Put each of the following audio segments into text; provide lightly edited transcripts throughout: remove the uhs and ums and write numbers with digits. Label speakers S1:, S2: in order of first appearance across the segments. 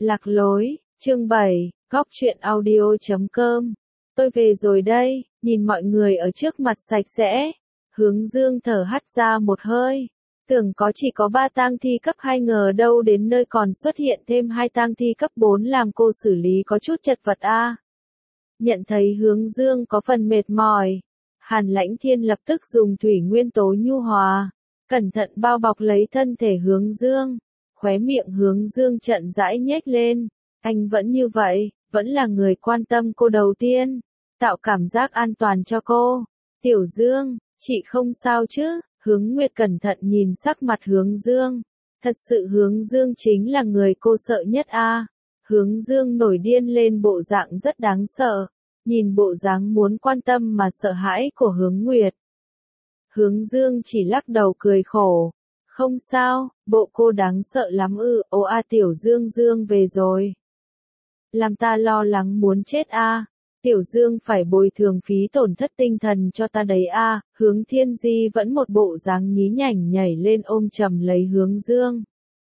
S1: Lạc lối, chương 7, góc truyện audio.com. Tôi về rồi đây, nhìn mọi người ở trước mặt sạch sẽ. Hướng Dương thở hắt ra một hơi. Tưởng chỉ có 3 tang thi cấp 2, ngờ đâu đến nơi còn xuất hiện thêm 2 tang thi cấp 4 làm cô xử lý có chút chật vật a. Nhận thấy Hướng Dương có phần mệt mỏi, Hàn Lãnh Thiên lập tức dùng thủy nguyên tố nhu hòa, cẩn thận bao bọc lấy thân thể Hướng Dương. Khóe miệng Hướng Dương chậm rãi nhếch lên, anh vẫn như vậy, vẫn là người quan tâm cô đầu tiên, tạo cảm giác an toàn cho cô. Tiểu Dương, chị không sao chứ? Hướng Nguyệt cẩn thận nhìn sắc mặt Hướng Dương. Thật sự Hướng Dương chính là người cô sợ nhất a. Hướng Dương nổi điên lên, bộ dạng rất đáng sợ. Nhìn bộ dáng muốn quan tâm mà sợ hãi của Hướng Nguyệt, Hướng Dương chỉ lắc đầu cười khổ. Không sao, bộ cô đáng sợ lắm ư? Ô a, Tiểu Dương Dương về rồi. Làm ta lo lắng muốn chết a. Tiểu Dương phải bồi thường phí tổn thất tinh thần cho ta đấy a. Hướng Thiên Di vẫn một bộ dáng nhí nhảnh nhảy lên ôm chầm lấy Hướng Dương.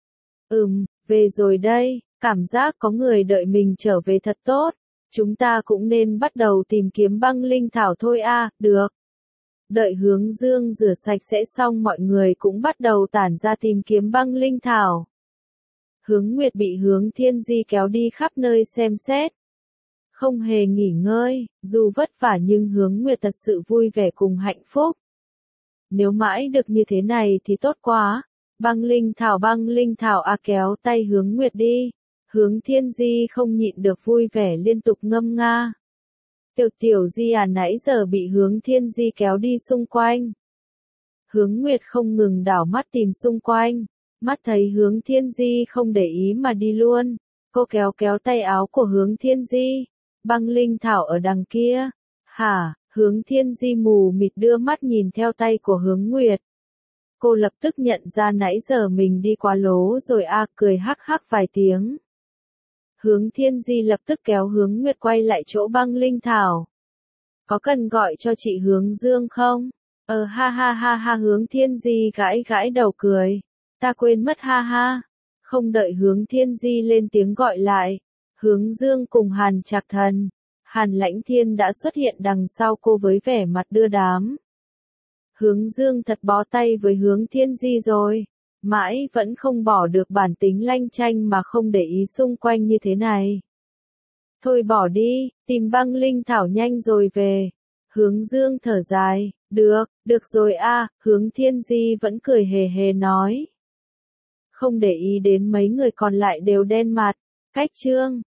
S1: Về rồi đây, cảm giác có người đợi mình trở về thật tốt. Chúng ta cũng nên bắt đầu tìm kiếm băng linh thảo thôi a. Được. Đợi Hướng Dương rửa sạch sẽ xong, mọi người cũng bắt đầu tản ra tìm kiếm băng linh thảo. Hướng Nguyệt bị Hướng Thiên Di kéo đi khắp nơi xem xét, không hề nghỉ ngơi, dù vất vả nhưng Hướng Nguyệt thật sự vui vẻ cùng hạnh phúc. Nếu mãi được như thế này thì tốt quá. Băng linh thảo a, kéo tay Hướng Nguyệt đi. Hướng Thiên Di không nhịn được vui vẻ liên tục ngâm nga. Tiểu Di à, nãy giờ bị Hướng Thiên Di kéo đi xung quanh. Hướng Nguyệt không ngừng đảo mắt tìm xung quanh, mắt thấy Hướng Thiên Di không để ý mà đi luôn. Cô kéo kéo tay áo của Hướng Thiên Di. Băng linh thảo ở đằng kia. Hả? Hướng Thiên Di mù mịt đưa mắt nhìn theo tay của Hướng Nguyệt. Cô lập tức nhận ra nãy giờ mình đi quá lố rồi a, cười hắc hắc vài tiếng. Hướng Thiên Di lập tức kéo Hướng Nguyệt quay lại chỗ băng linh thảo. Có cần gọi cho chị Hướng Dương không? Ha ha ha ha, Hướng Thiên Di gãi gãi đầu cười. Ta quên mất ha ha. Không đợi Hướng Thiên Di lên tiếng gọi lại, Hướng Dương cùng Hàn Trạc Thần, Hàn Lãnh Thiên đã xuất hiện đằng sau cô với vẻ mặt đưa đám. Hướng Dương thật bó tay với Hướng Thiên Di rồi. Mãi vẫn không bỏ được bản tính lanh chanh mà không để ý xung quanh như thế này. Thôi bỏ đi, tìm băng linh thảo nhanh rồi về. Hướng Dương thở dài. Được rồi a. Hướng Thiên Di vẫn cười hề hề nói. Không để ý đến mấy người còn lại đều đen mặt. Cách chương